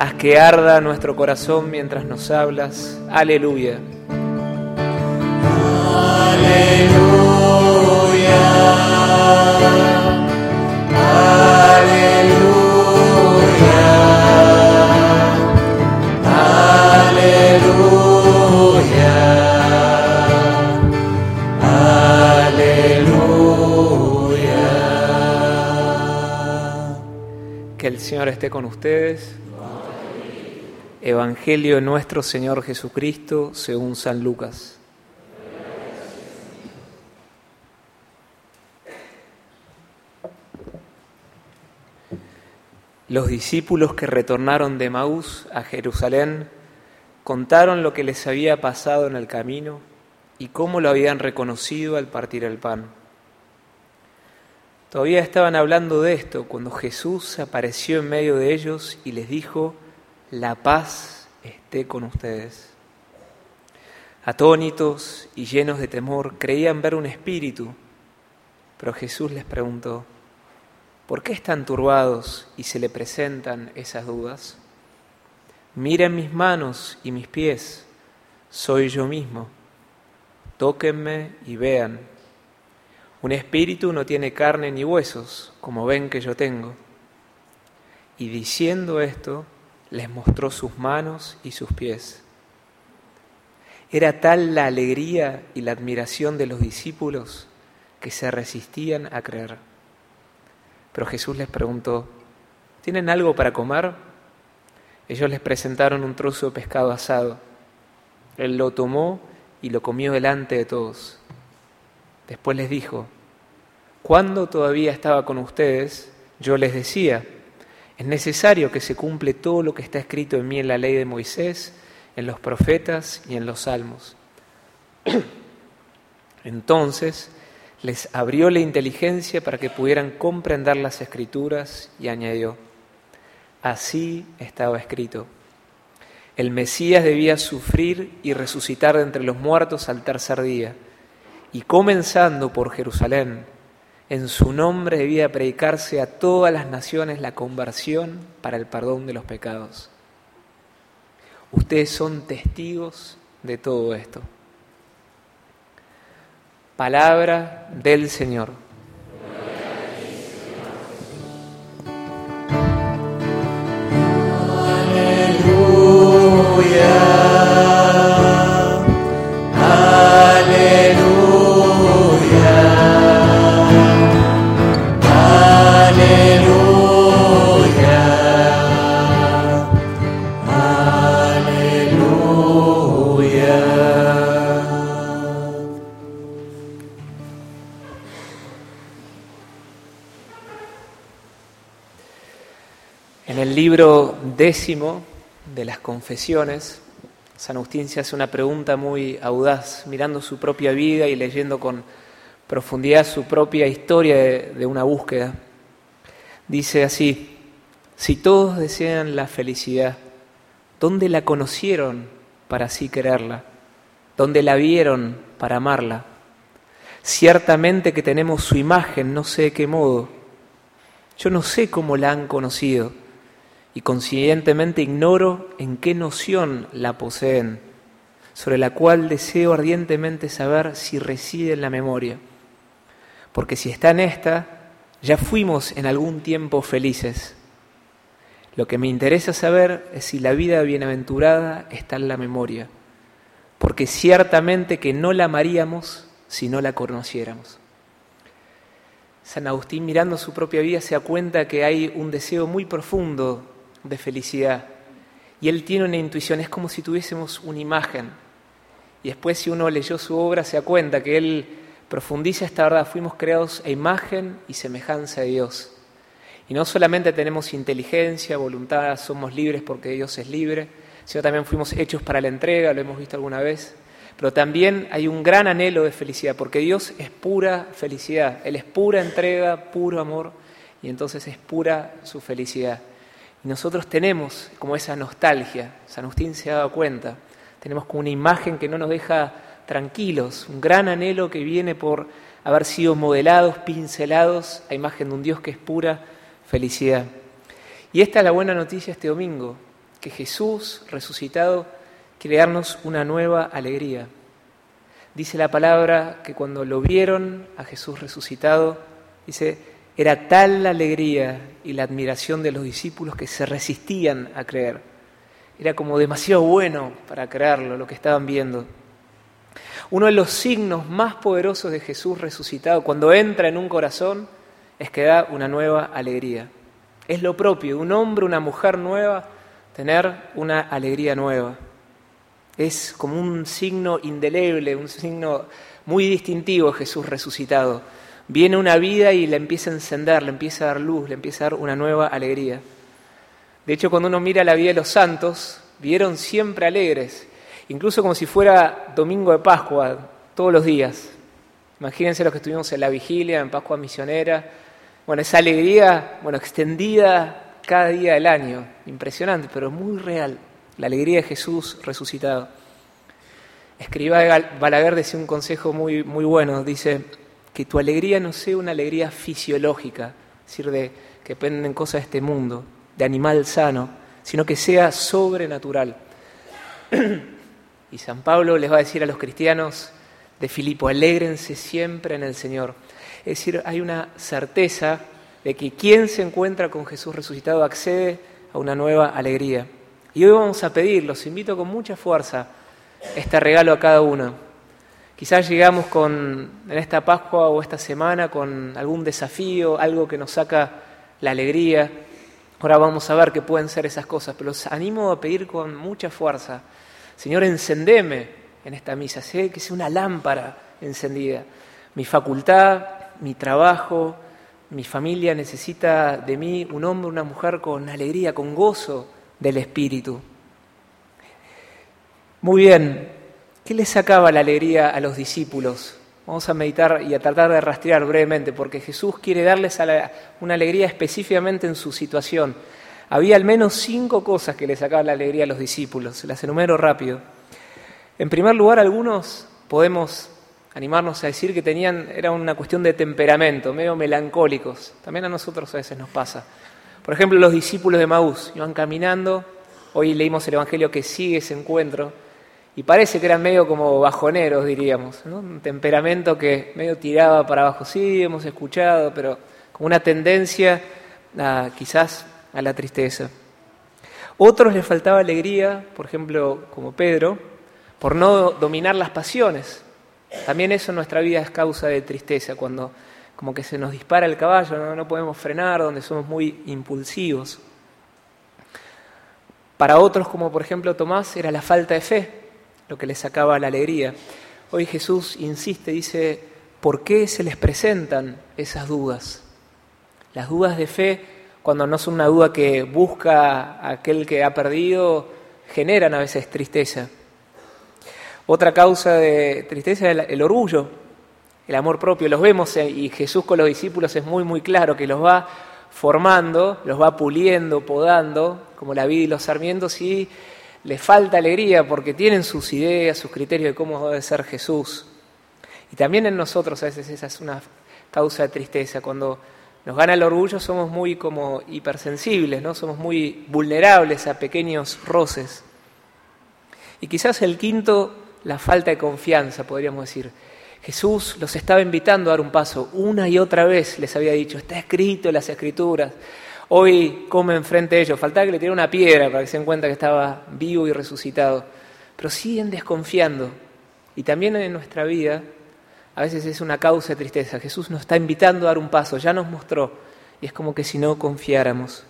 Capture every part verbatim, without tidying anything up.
Haz que arda nuestro corazón mientras nos hablas. Aleluya. Aleluya. Aleluya. Aleluya. Aleluya. Que el Señor esté con ustedes. Evangelio de nuestro Señor Jesucristo según San Lucas. Los discípulos que retornaron de Emaús a Jerusalén contaron lo que les había pasado en el camino y cómo lo habían reconocido al partir el pan. Todavía estaban hablando de esto cuando Jesús apareció en medio de ellos y les dijo: la paz esté con ustedes. Atónitos y llenos de temor, creían ver un espíritu, pero Jesús les preguntó: ¿por qué están turbados y se le presentan esas dudas? Miren mis manos y mis pies, soy yo mismo. Tóquenme y vean. Un espíritu no tiene carne ni huesos, como ven que yo tengo. Y diciendo esto, les mostró sus manos y sus pies. Era tal la alegría y la admiración de los discípulos que se resistían a creer. Pero Jesús les preguntó: ¿tienen algo para comer? Ellos les presentaron un trozo de pescado asado. Él lo tomó y lo comió delante de todos. Después les dijo: cuando todavía estaba con ustedes, yo les decía: es necesario que se cumple todo lo que está escrito en mí en la ley de Moisés, en los profetas y en los salmos. Entonces les abrió la inteligencia para que pudieran comprender las Escrituras y añadió: así estaba escrito. El Mesías debía sufrir y resucitar de entre los muertos al tercer día, y comenzando por Jerusalén, en su nombre debía predicarse a todas las naciones la conversión para el perdón de los pecados. Ustedes son testigos de todo esto. Palabra del Señor. Aleluya. Aleluya. En el libro décimo de las Confesiones, San Agustín se hace una pregunta muy audaz, mirando su propia vida y leyendo con profundidad su propia historia de, de una búsqueda. Dice así: si todos desean la felicidad, ¿dónde la conocieron para así quererla? ¿Dónde la vieron para amarla? Ciertamente que tenemos su imagen, no sé de qué modo. Yo no sé cómo la han conocido, y conscientemente ignoro en qué noción la poseen, sobre la cual deseo ardientemente saber si reside en la memoria. Porque si está en esta, ya fuimos en algún tiempo felices. Lo que me interesa saber es si la vida bienaventurada está en la memoria, porque ciertamente que no la amaríamos si no la conociéramos. San Agustín, mirando su propia vida, se da cuenta que hay un deseo muy profundo de felicidad, y él tiene una intuición, es como si tuviésemos una imagen, y después si uno leyó su obra se da cuenta que él profundiza esta verdad: fuimos creados a imagen y semejanza de Dios, y no solamente tenemos inteligencia, voluntad, somos libres porque Dios es libre, sino también fuimos hechos para la entrega, lo hemos visto alguna vez, pero también hay un gran anhelo de felicidad, porque Dios es pura felicidad, Él es pura entrega, puro amor, y entonces es pura su felicidad. Y nosotros tenemos como esa nostalgia, San Agustín se ha dado cuenta, tenemos como una imagen que no nos deja tranquilos, un gran anhelo que viene por haber sido modelados, pincelados a imagen de un Dios que es pura felicidad. Y esta es la buena noticia este domingo, que Jesús resucitado quiere darnos una nueva alegría. Dice la palabra que cuando lo vieron a Jesús resucitado, dice, era tal la alegría y la admiración de los discípulos que se resistían a creer. Era como demasiado bueno para creerlo, lo que estaban viendo. Uno de los signos más poderosos de Jesús resucitado, cuando entra en un corazón, es que da una nueva alegría. Es lo propio de un hombre, una mujer nueva, tener una alegría nueva. Es como un signo indeleble, un signo muy distintivo de Jesús resucitado. Viene una vida y le empieza a encender, le empieza a dar luz, le empieza a dar una nueva alegría. De hecho, cuando uno mira la vida de los santos, vivieron siempre alegres, incluso como si fuera domingo de Pascua, todos los días. Imagínense los que estuvimos en la vigilia, en Pascua Misionera. Bueno, esa alegría, bueno, extendida cada día del año. Impresionante, pero muy real. La alegría de Jesús resucitado. Escribá Balaguer decía un consejo muy, muy bueno. Dice que tu alegría no sea una alegría fisiológica, es decir, de, que dependen cosas de este mundo, de animal sano, sino que sea sobrenatural. Y San Pablo les va a decir a los cristianos de Filipo, alégrense siempre en el Señor. Es decir, hay una certeza de que quien se encuentra con Jesús resucitado accede a una nueva alegría. Y hoy vamos a pedir, los invito con mucha fuerza, este regalo a cada uno. Quizás llegamos con, en esta Pascua o esta semana con algún desafío, algo que nos saca la alegría. Ahora vamos a ver qué pueden ser esas cosas, pero los animo a pedir con mucha fuerza. Señor, encendeme en esta misa, sé que sea una lámpara encendida. Mi facultad, mi trabajo, mi familia necesita de mí un hombre, una mujer con alegría, con gozo del Espíritu. Muy bien, ¿qué les sacaba la alegría a los discípulos? Vamos a meditar y a tratar de rastrear brevemente, porque Jesús quiere darles a la, una alegría específicamente en su situación. Había al menos cinco cosas que le sacaban la alegría a los discípulos, se las enumero rápido. En primer lugar, algunos podemos animarnos a decir que tenían, era una cuestión de temperamento, medio melancólicos. También a nosotros a veces nos pasa. Por ejemplo, los discípulos de Emaús iban caminando, hoy leímos el Evangelio que sigue ese encuentro, y parece que eran medio como bajoneros, diríamos, ¿no? Un temperamento que medio tiraba para abajo. Sí, hemos escuchado, pero con una tendencia a, quizás a la tristeza. Otros les faltaba alegría, por ejemplo, como Pedro, por no dominar las pasiones. También eso en nuestra vida es causa de tristeza, cuando como que se nos dispara el caballo, no, no podemos frenar, donde somos muy impulsivos. Para otros, como por ejemplo Tomás, era la falta de fe lo que les sacaba la alegría. Hoy Jesús insiste, dice, ¿por qué se les presentan esas dudas? Las dudas de fe, cuando no son una duda que busca a aquel que ha perdido, generan a veces tristeza. Otra causa de tristeza es el orgullo, el amor propio. Los vemos y Jesús con los discípulos es muy, muy claro que los va formando, los va puliendo, podando, como la vid y los sarmientos, y les falta alegría porque tienen sus ideas, sus criterios de cómo debe ser Jesús. Y también en nosotros a veces esa es una causa de tristeza. Cuando nos gana el orgullo somos muy como hipersensibles, ¿no? Somos muy vulnerables a pequeños roces. Y quizás el quinto, la falta de confianza, podríamos decir. Jesús los estaba invitando a dar un paso. Una y otra vez les había dicho, está escrito en las Escrituras. Hoy comen frente a ellos. Faltaba que le tirara una piedra para que se den cuenta que estaba vivo y resucitado. Pero siguen desconfiando. Y también en nuestra vida, a veces es una causa de tristeza. Jesús nos está invitando a dar un paso. Ya nos mostró. Y es como que si no confiáramos.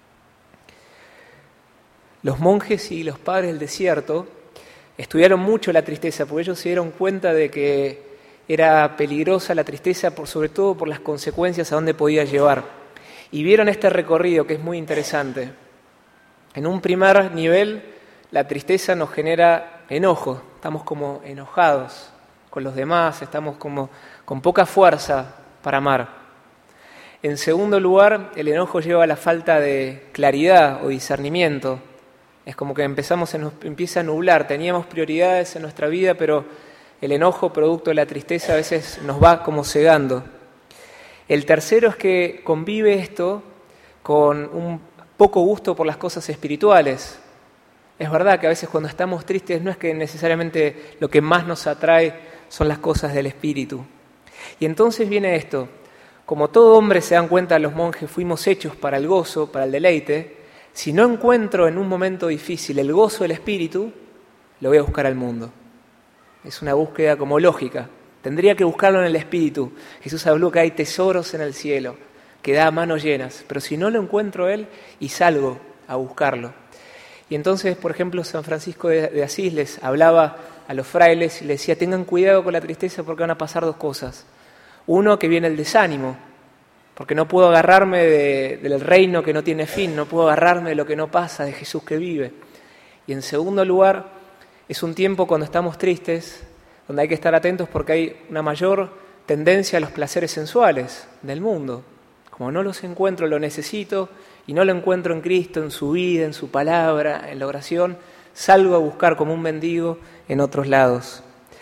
Los monjes y los padres del desierto estudiaron mucho la tristeza, porque ellos se dieron cuenta de que era peligrosa la tristeza, por, sobre todo por las consecuencias a dónde podía llevar. Y vieron este recorrido que es muy interesante. En un primer nivel, la tristeza nos genera enojo, estamos como enojados con los demás, estamos como con poca fuerza para amar. En segundo lugar, el enojo lleva a la falta de claridad o discernimiento. Es como que empezamos, se nos empieza a nublar, teníamos prioridades en nuestra vida, pero el enojo, producto de la tristeza, a veces nos va como cegando. El tercero es que convive esto con un poco gusto por las cosas espirituales. Es verdad que a veces cuando estamos tristes no es que necesariamente lo que más nos atrae son las cosas del espíritu. Y entonces viene esto, como todo hombre se dan cuenta los monjes, fuimos hechos para el gozo, para el deleite. Si no encuentro en un momento difícil el gozo del espíritu, lo voy a buscar al mundo. Es una búsqueda como lógica. Tendría que buscarlo en el espíritu. Jesús habló que hay tesoros en el cielo, que da a manos llenas. Pero si no lo encuentro él, y salgo a buscarlo. Y entonces, por ejemplo, San Francisco de, de Asís les hablaba a los frailes y les decía, tengan cuidado con la tristeza porque van a pasar dos cosas. Uno, que viene el desánimo, porque no puedo agarrarme de, del reino que no tiene fin, no puedo agarrarme de lo que no pasa, de Jesús que vive. Y en segundo lugar, es un tiempo cuando estamos tristes, donde hay que estar atentos porque hay una mayor tendencia a los placeres sensuales del mundo. Como no los encuentro, lo necesito, y no lo encuentro en Cristo, en su vida, en su palabra, en la oración, salgo a buscar como un mendigo en otros lados.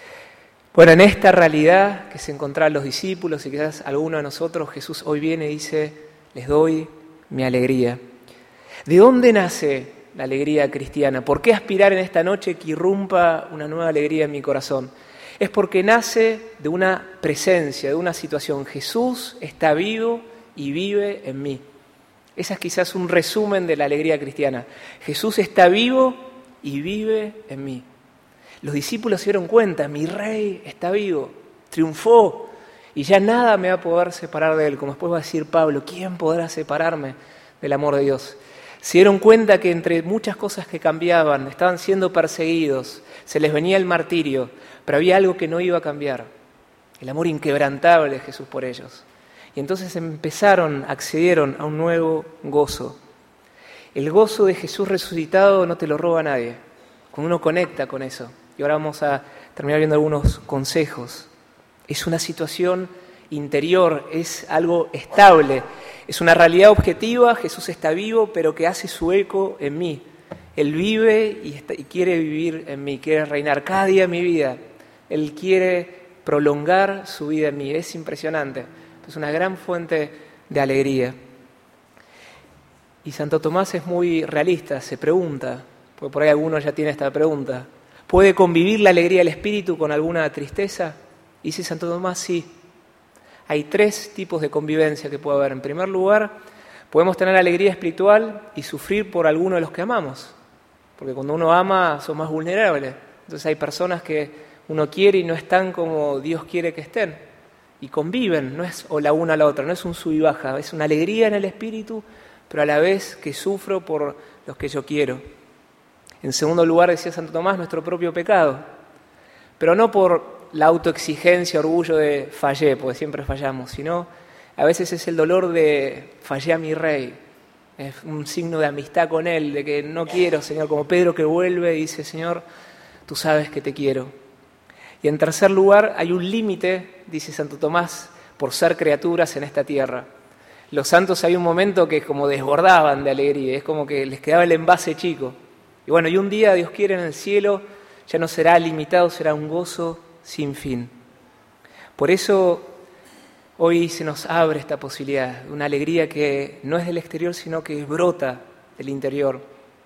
Bueno, en esta realidad que se encontraban los discípulos y quizás alguno de nosotros, Jesús hoy viene y dice, les doy mi alegría. ¿De dónde nace la alegría cristiana? ¿Por qué aspirar en esta noche que irrumpa una nueva alegría en mi corazón? Es porque nace de una presencia, de una situación. Jesús está vivo y vive en mí. Ese es quizás un resumen de la alegría cristiana. Jesús está vivo y vive en mí. Los discípulos se dieron cuenta, mi rey está vivo, triunfó y ya nada me va a poder separar de él. Como después va a decir Pablo, ¿quién podrá separarme del amor de Dios? Se dieron cuenta que entre muchas cosas que cambiaban, estaban siendo perseguidos, se les venía el martirio, pero había algo que no iba a cambiar, el amor inquebrantable de Jesús por ellos. Y entonces empezaron, accedieron a un nuevo gozo. El gozo de Jesús resucitado no te lo roba nadie, cuando uno conecta con eso. Y ahora vamos a terminar viendo algunos consejos. Es una situación interior, es algo estable, es una realidad objetiva, Jesús está vivo, pero que hace su eco en mí. Él vive y, está, y quiere vivir en mí, quiere reinar cada día en mi vida. Él quiere prolongar su vida en mí, es impresionante. Es una gran fuente de alegría. Y Santo Tomás es muy realista, se pregunta, porque por ahí alguno ya tiene esta pregunta, ¿puede convivir la alegría del espíritu con alguna tristeza? Y dice Santo Tomás, sí. Hay tres tipos de convivencia que puede haber. En primer lugar, podemos tener alegría espiritual y sufrir por alguno de los que amamos, porque cuando uno ama, sos más vulnerable. Entonces hay personas que uno quiere y no están como Dios quiere que estén. Y conviven, no es o la una a la otra, no es un sub y baja, es una alegría en el espíritu, pero a la vez que sufro por los que yo quiero. En segundo lugar, decía Santo Tomás, nuestro propio pecado, pero no por la autoexigencia, orgullo de fallé, porque siempre fallamos, sino a veces es el dolor de fallé a mi rey, es un signo de amistad con él, de que no quiero, Señor, como Pedro que vuelve y dice, Señor, tú sabes que te quiero. Y en tercer lugar, hay un límite, dice Santo Tomás, por ser criaturas en esta tierra. Los santos hay un momento que como desbordaban de alegría, es como que les quedaba el envase chico. Y bueno, y un día, Dios quiere, en el cielo ya no será limitado, será un gozo sin fin. Por eso hoy se nos abre esta posibilidad, una alegría que no es del exterior, sino que brota del interior.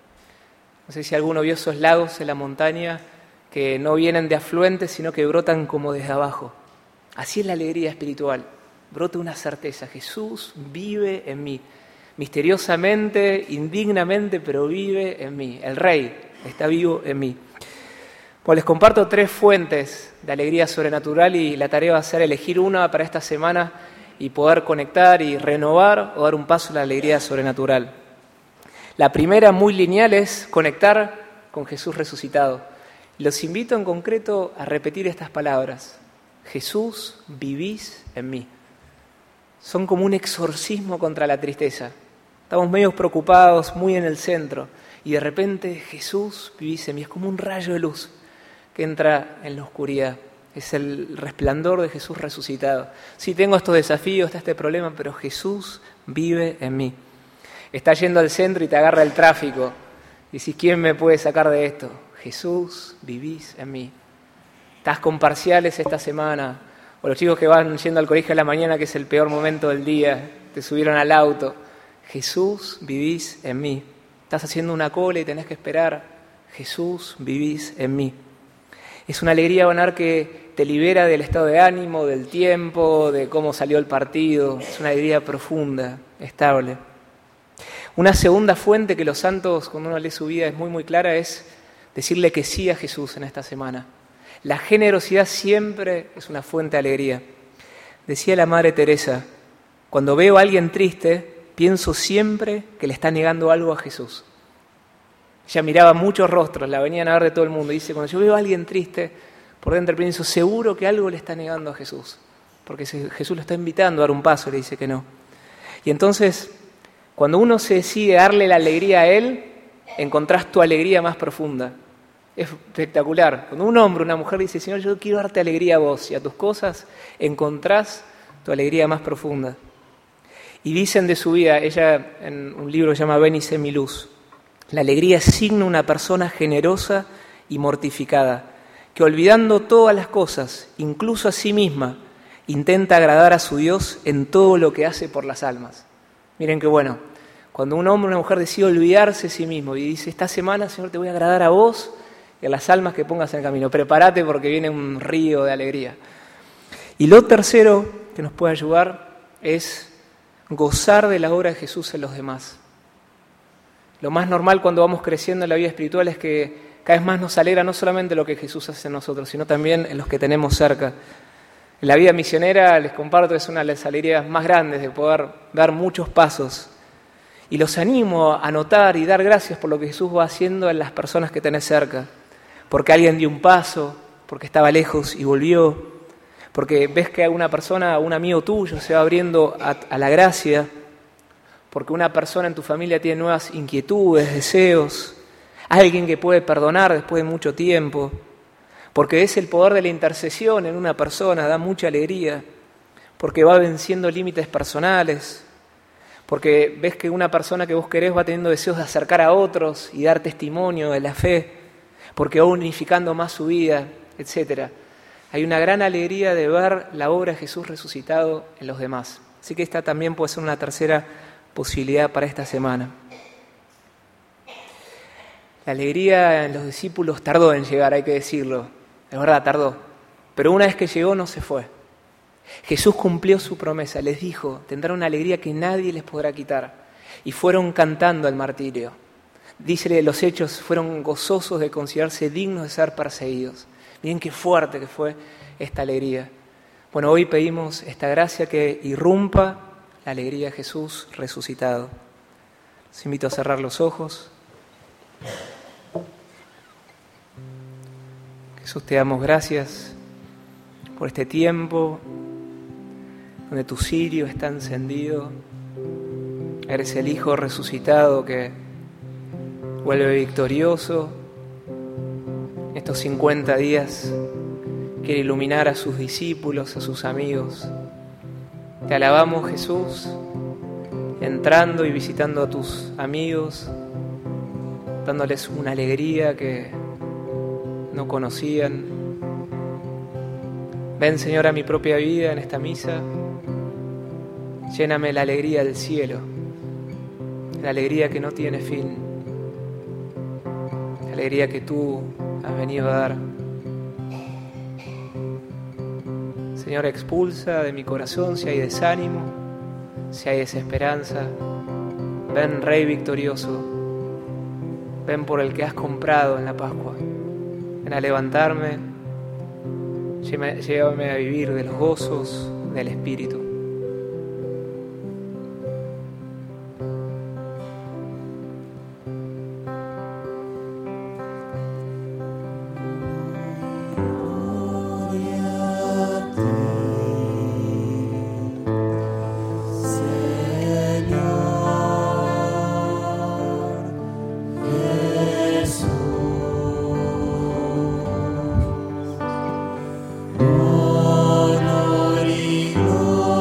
No sé si alguno vio esos lagos en la montaña, que no vienen de afluentes, sino que brotan como desde abajo. Así es la alegría espiritual. Brota una certeza, Jesús vive en mí. Misteriosamente, indignamente, pero vive en mí. El Rey está vivo en mí. Pues les comparto tres fuentes de alegría sobrenatural y la tarea va a ser elegir una para esta semana y poder conectar y renovar o dar un paso a la alegría sobrenatural. La primera, muy lineal, es conectar con Jesús resucitado. Los invito en concreto a repetir estas palabras. Jesús, vivís en mí. Son como un exorcismo contra la tristeza. Estamos medio preocupados, muy en el centro, y de repente Jesús, vivís en mí. Es como un rayo de luz que entra en la oscuridad. Es el resplandor de Jesús resucitado. Sí, tengo estos desafíos, está este problema, pero Jesús vive en mí. Estás yendo al centro y te agarra el tráfico. Y decís, ¿quién me puede sacar de esto? Jesús, vivís en mí. Estás con parciales esta semana, o los chicos que van yendo al colegio a la mañana, que es el peor momento del día, te subieron al auto. Jesús, vivís en mí. Estás haciendo una cola y tenés que esperar. Jesús, vivís en mí. Es una alegría abonar que te libera del estado de ánimo, del tiempo, de cómo salió el partido. Es una alegría profunda, estable. Una segunda fuente que los santos, cuando uno lee su vida, es muy muy clara, es decirle que sí a Jesús en esta semana. La generosidad siempre es una fuente de alegría. Decía la Madre Teresa, cuando veo a alguien triste, pienso siempre que le está negando algo a Jesús. Ella miraba muchos rostros, la venían a ver de todo el mundo. Y dice, cuando yo veo a alguien triste, por dentro pienso, seguro que algo le está negando a Jesús. Porque Jesús lo está invitando a dar un paso, le dice que no. Y entonces, cuando uno se decide darle la alegría a Él, encontrás tu alegría más profunda. Es espectacular. Cuando un hombre o una mujer dice, Señor, yo quiero darte alegría a vos y a tus cosas, encontrás tu alegría más profunda. Y dicen de su vida, ella en un libro que se llama Ven y sé mi luz, la alegría es signo de una persona generosa y mortificada, que olvidando todas las cosas, incluso a sí misma, intenta agradar a su Dios en todo lo que hace por las almas. Miren qué bueno, cuando un hombre o una mujer decide olvidarse de sí mismo y dice, esta semana, Señor, te voy a agradar a vos y a las almas que pongas en el camino. Prepárate porque viene un río de alegría. Y lo tercero que nos puede ayudar es gozar de la obra de Jesús en los demás. Lo más normal cuando vamos creciendo en la vida espiritual es que cada vez más nos alegra no solamente lo que Jesús hace en nosotros, sino también en los que tenemos cerca. En la vida misionera, les comparto, es una de las alegrías más grandes de poder dar muchos pasos. Y los animo a notar y dar gracias por lo que Jesús va haciendo en las personas que tenés cerca. Porque alguien dio un paso, porque estaba lejos y volvió, porque ves que una persona, un amigo tuyo se va abriendo a, a la gracia, porque una persona en tu familia tiene nuevas inquietudes, deseos, alguien que puede perdonar después de mucho tiempo, porque es el poder de la intercesión en una persona, da mucha alegría, porque va venciendo límites personales, porque ves que una persona que vos querés va teniendo deseos de acercar a otros y dar testimonio de la fe, porque va unificando más su vida, etcétera. Hay una gran alegría de ver la obra de Jesús resucitado en los demás. Así que esta también puede ser una tercera posibilidad para esta semana. La alegría en los discípulos tardó en llegar, hay que decirlo. Es verdad, tardó. Pero una vez que llegó no se fue. Jesús cumplió su promesa, les dijo, tendrán una alegría que nadie les podrá quitar. Y fueron cantando al martirio. Dícele los hechos, fueron gozosos de considerarse dignos de ser perseguidos. Miren qué fuerte que fue esta alegría. Bueno, hoy pedimos esta gracia que irrumpa la alegría de Jesús resucitado. Les invito a cerrar los ojos. Jesús, te damos gracias por este tiempo donde tu cirio está encendido. Eres el Hijo resucitado que vuelve victorioso. Estos cincuenta días quiere iluminar a sus discípulos, a sus amigos. Te alabamos, Jesús, entrando y visitando a tus amigos, dándoles una alegría que no conocían. Ven, Señor, a mi propia vida en esta misa. Lléname la alegría del cielo, la alegría que no tiene fin, la alegría que tú has venido a dar. Señor, expulsa de mi corazón si hay desánimo, si hay desesperanza. Ven, Rey victorioso, ven por el que has comprado en la Pascua. Ven a levantarme, llévame a vivir de los gozos del Espíritu. Honor y gloria.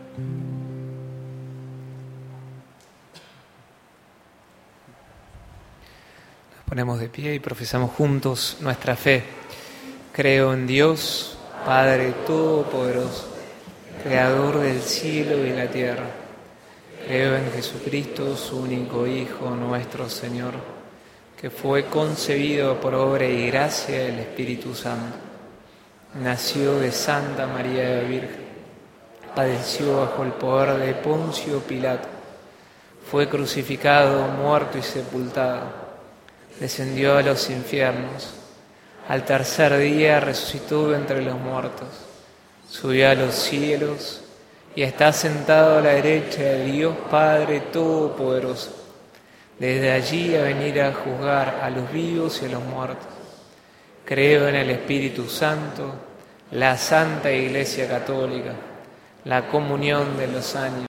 Nos ponemos de pie y profesamos juntos nuestra fe. Creo en Dios, Padre Todopoderoso, Creador del cielo y la tierra. Creo en Jesucristo, su único Hijo, nuestro Señor, que fue concebido por obra y gracia del Espíritu Santo. Nació de Santa María Virgen, padeció bajo el poder de Poncio Pilato, fue crucificado, muerto y sepultado, descendió a los infiernos, al tercer día resucitó entre los muertos, subió a los cielos y está sentado a la derecha de Dios Padre Todopoderoso. Desde allí a venir a juzgar a los vivos y a los muertos. Creo en el Espíritu Santo, la Santa Iglesia Católica, la comunión de los ánimos,